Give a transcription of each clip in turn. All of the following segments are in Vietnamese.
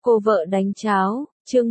Cô vợ đánh cháo, chương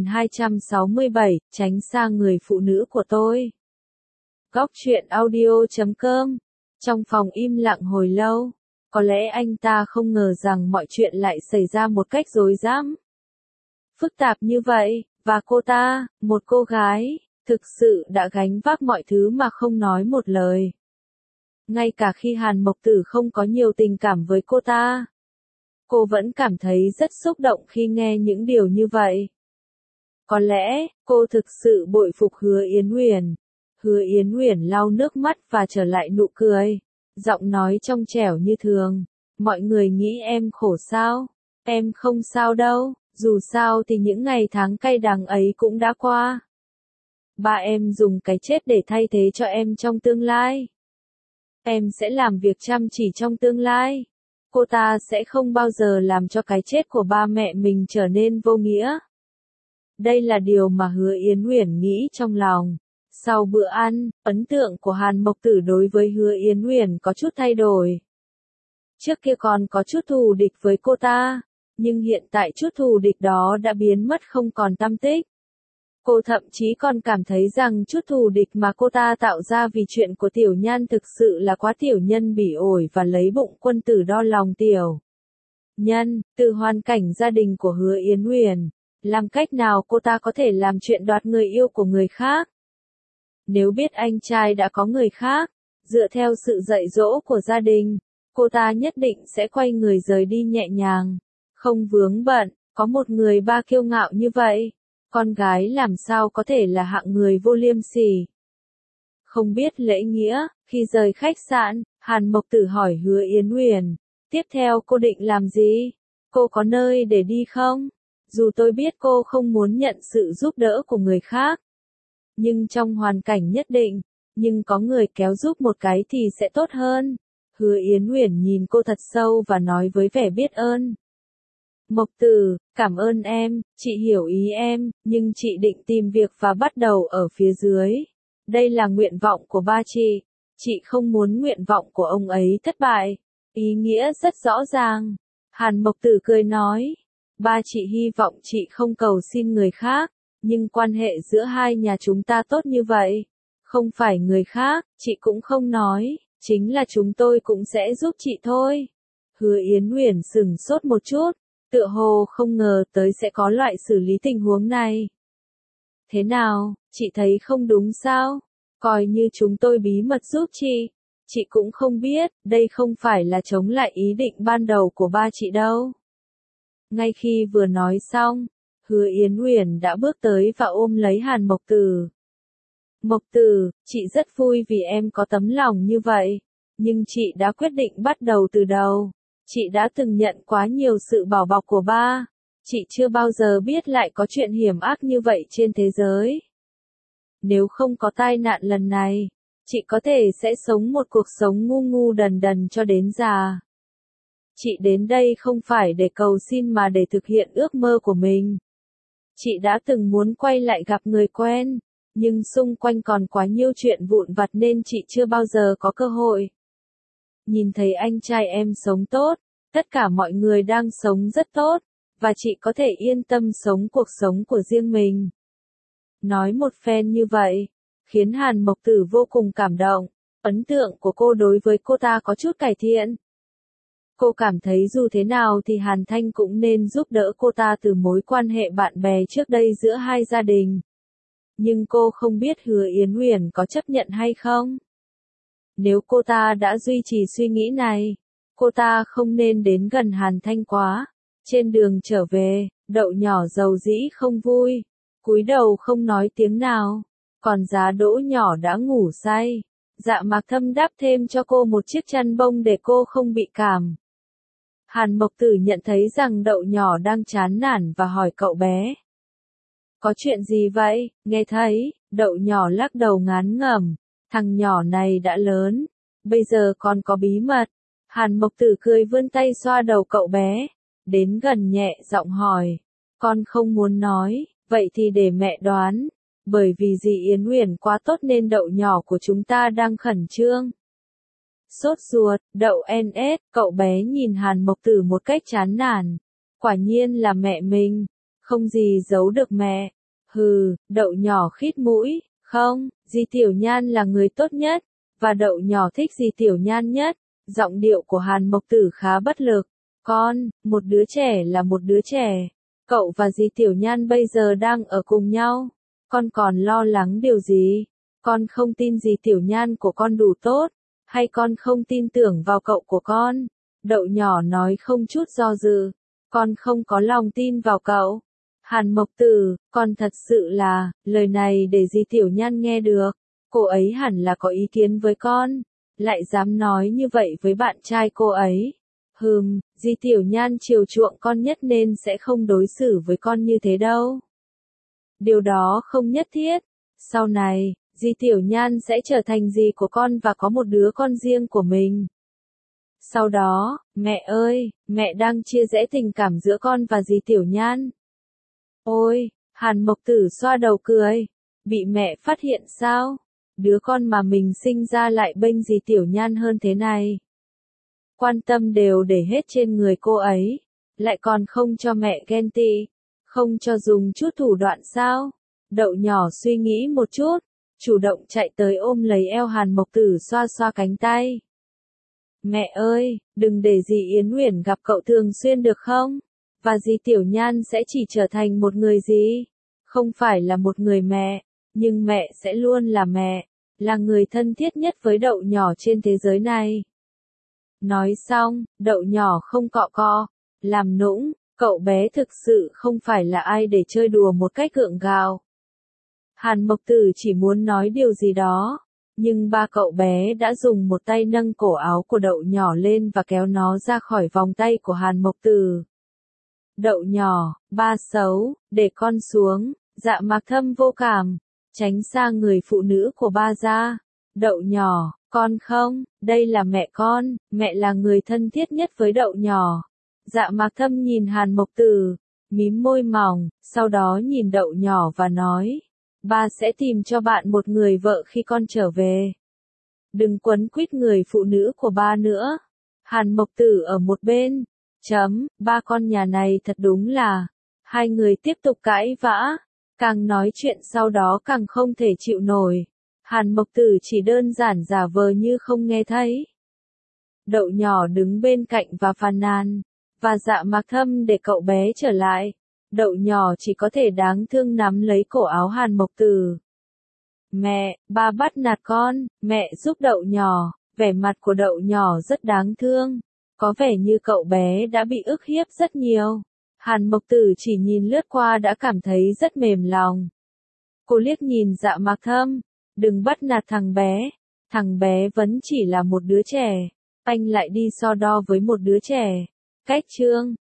1267, tránh xa người phụ nữ của tôi. Góc truyện audio.com. Trong phòng im lặng hồi lâu, có lẽ anh ta không ngờ rằng mọi chuyện lại xảy ra một cách rối rắm, phức tạp như vậy, và cô ta, một cô gái, thực sự đã gánh vác mọi thứ mà không nói một lời. Ngay cả khi Hàn Mộc Tử không có nhiều tình cảm với cô ta, cô vẫn cảm thấy rất xúc động khi nghe những điều như vậy. Có lẽ, cô thực sự bội phục Hứa Yến Uyển. Hứa Yến Uyển lau nước mắt và trở lại nụ cười. Giọng nói trong trẻo như thường. Mọi người nghĩ em khổ sao? Em không sao đâu, dù sao thì những ngày tháng cay đắng ấy cũng đã qua. Ba em dùng cái chết để thay thế cho em trong tương lai. Em sẽ làm việc chăm chỉ trong tương lai. Cô ta sẽ không bao giờ làm cho cái chết của ba mẹ mình trở nên vô nghĩa. Đây là điều mà Hứa Yến Uyển nghĩ trong lòng. Sau bữa ăn, ấn tượng của Hàn Mộc Tử đối với Hứa Yến Uyển có chút thay đổi. Trước kia còn có chút thù địch với cô ta, nhưng hiện tại chút thù địch đó đã biến mất không còn tăm tích. Cô thậm chí còn cảm thấy rằng chút thù địch mà cô ta tạo ra vì chuyện của Tiểu Nhan thực sự là quá tiểu nhân bỉ ổi và lấy bụng quân tử đo lòng Tiểu Nhân. Từ hoàn cảnh gia đình của Hứa Yến Uyển, làm cách nào cô ta có thể làm chuyện đoạt người yêu của người khác? Nếu biết anh trai đã có người khác, dựa theo sự dạy dỗ của gia đình, cô ta nhất định sẽ quay người rời đi nhẹ nhàng, không vướng bận. Có một người ba kiêu ngạo như vậy, con gái làm sao có thể là hạng người vô liêm sỉ. Không biết lễ nghĩa, khi rời khách sạn, Hàn Mộc Tử hỏi Hứa Yến Uyển, tiếp theo cô định làm gì? Cô có nơi để đi không? Dù tôi biết cô không muốn nhận sự giúp đỡ của người khác, nhưng trong hoàn cảnh nhất định, nhưng có người kéo giúp một cái thì sẽ tốt hơn. Hứa Yến Uyển nhìn cô thật sâu và nói với vẻ biết ơn. Mộc Tử, cảm ơn em, chị hiểu ý em, nhưng chị định tìm việc và bắt đầu ở phía dưới. Đây là nguyện vọng của ba chị không muốn nguyện vọng của ông ấy thất bại. Ý nghĩa rất rõ ràng. Hàn Mộc Tử cười nói, ba chị hy vọng chị không cầu xin người khác, nhưng quan hệ giữa hai nhà chúng ta tốt như vậy. Không phải người khác, chị cũng không nói, chính là chúng tôi cũng sẽ giúp chị thôi. Hứa Yến Uyển sửng sốt một chút, tựa hồ không ngờ tới sẽ có loại xử lý tình huống này. Thế nào, chị thấy không đúng sao? Coi như chúng tôi bí mật giúp chị cũng không biết, đây không phải là chống lại ý định ban đầu của ba chị đâu. Ngay khi vừa nói xong, Hứa Yến Uyển đã bước tới và ôm lấy Hàn Mộc Tử. Mộc Tử, chị rất vui vì em có tấm lòng như vậy, nhưng chị đã quyết định bắt đầu từ đầu. Chị đã từng nhận quá nhiều sự bảo bọc của ba. Chị chưa bao giờ biết lại có chuyện hiểm ác như vậy trên thế giới. Nếu không có tai nạn lần này, chị có thể sẽ sống một cuộc sống ngu ngu đần đần cho đến già. Chị đến đây không phải để cầu xin mà để thực hiện ước mơ của mình. Chị đã từng muốn quay lại gặp người quen, nhưng xung quanh còn quá nhiều chuyện vụn vặt nên chị chưa bao giờ có cơ hội. Nhìn thấy anh trai em sống tốt, tất cả mọi người đang sống rất tốt, và chị có thể yên tâm sống cuộc sống của riêng mình. Nói một phen như vậy, khiến Hàn Mộc Tử vô cùng cảm động, ấn tượng của cô đối với cô ta có chút cải thiện. Cô cảm thấy dù thế nào thì Hàn Thanh cũng nên giúp đỡ cô ta từ mối quan hệ bạn bè trước đây giữa hai gia đình. Nhưng cô không biết Hứa Yến Uyển có chấp nhận hay không. Nếu cô ta đã duy trì suy nghĩ này, cô ta không nên đến gần Hàn Thanh quá. Trên đường trở về, Đậu Nhỏ dầu dĩ không vui, cúi đầu không nói tiếng nào, còn Giá Đỗ Nhỏ đã ngủ say. Dạ Mạc Thâm đắp thêm cho cô một chiếc chăn bông để cô không bị cảm. Hàn Mộc Tử nhận thấy rằng Đậu Nhỏ đang chán nản và hỏi cậu bé. Có chuyện gì vậy? Nghe thấy, Đậu Nhỏ lắc đầu ngán ngẩm. Thằng nhỏ này đã lớn, bây giờ còn có bí mật. Hàn Mộc Tử cười vươn tay xoa đầu cậu bé, đến gần nhẹ giọng hỏi. Con không muốn nói, vậy thì để mẹ đoán. Bởi vì dì Yến Uyển quá tốt nên Đậu Nhỏ của chúng ta đang khẩn trương. Sốt ruột, Đậu NS, cậu bé nhìn Hàn Mộc Tử một cách chán nản. Quả nhiên là mẹ mình, không gì giấu được mẹ. Hừ, đậu nhỏ khít mũi, không, dì Tiểu Nhan là người tốt nhất, và đậu nhỏ thích dì Tiểu Nhan nhất. Giọng điệu của Hàn Mộc Tử khá bất lực. Con, một đứa trẻ là một đứa trẻ. Cậu và dì Tiểu Nhan bây giờ đang ở cùng nhau. Con còn lo lắng điều gì? Con không tin dì Tiểu Nhan của con đủ tốt, hay con không tin tưởng vào cậu của con? Đậu nhỏ nói không chút do dự. Con không có lòng tin vào cậu. Hàn Mộc Tử, con thật sự là, lời này để dì Tiểu Nhan nghe được. Cô ấy hẳn là có ý kiến với con, lại dám nói như vậy với bạn trai cô ấy. Dì Tiểu Nhan chiều chuộng con nhất nên sẽ không đối xử với con như thế đâu. Điều đó không nhất thiết. Sau này, dì Tiểu Nhan sẽ trở thành dì của con và có một đứa con riêng của mình. Sau đó, mẹ ơi, mẹ đang chia rẽ tình cảm giữa con và dì Tiểu Nhan. Ôi, Hàn Mộc Tử xoa đầu cười. Bị mẹ phát hiện sao? Đứa con mà mình sinh ra lại bênh dì Tiểu Nhan hơn thế này. Quan tâm đều để hết trên người cô ấy. Lại còn không cho mẹ ghen tị. Không cho dùng chút thủ đoạn sao? Đậu nhỏ suy nghĩ một chút. Chủ động chạy tới ôm lấy eo Hàn Mộc Tử xoa xoa cánh tay. Mẹ ơi, đừng để dì Yến Uyển gặp cậu thường xuyên được không? Và dì Tiểu Nhan sẽ chỉ trở thành một người dì. Không phải là một người mẹ, nhưng mẹ sẽ luôn là mẹ. Là người thân thiết nhất với đậu nhỏ trên thế giới này. Nói xong, đậu nhỏ không cọ cọ, làm nũng, cậu bé thực sự không phải là ai để chơi đùa một cách gượng gạo. Hàn Mộc Tử chỉ muốn nói điều gì đó, nhưng ba cậu bé đã dùng một tay nâng cổ áo của đậu nhỏ lên và kéo nó ra khỏi vòng tay của Hàn Mộc Tử. Đậu nhỏ, ba xấu, để con xuống, Dạ Mạc Thâm vô cảm, tránh xa người phụ nữ của ba ra. Đậu nhỏ, con không, đây là mẹ là người thân thiết nhất với đậu nhỏ. Dạ Mạc Thâm nhìn Hàn Mộc Tử, mím môi mỏng, sau đó nhìn đậu nhỏ và nói, ba sẽ tìm cho bạn một người vợ khi con trở về. Đừng quấn quýt người phụ nữ của ba nữa. Hàn Mộc Tử ở một bên. Ba con nhà này thật đúng là. Hai người tiếp tục cãi vã. Càng nói chuyện sau đó càng không thể chịu nổi. Hàn Mộc Tử chỉ đơn giản giả vờ như không nghe thấy. Đậu nhỏ đứng bên cạnh và phàn nàn. Và Dạ Mạc Thâm để cậu bé trở lại. Đậu nhỏ chỉ có thể đáng thương nắm lấy cổ áo Hàn Mộc Tử. Mẹ, ba bắt nạt con, mẹ giúp đậu nhỏ. Vẻ mặt của đậu nhỏ rất đáng thương. Có vẻ như cậu bé đã bị ức hiếp rất nhiều. Hàn Mộc Tử chỉ nhìn lướt qua đã cảm thấy rất mềm lòng. Cô liếc nhìn Dạ Mạc Thâm. Đừng bắt nạt thằng bé vẫn chỉ là một đứa trẻ. Anh lại đi so đo với một đứa trẻ. Cách chương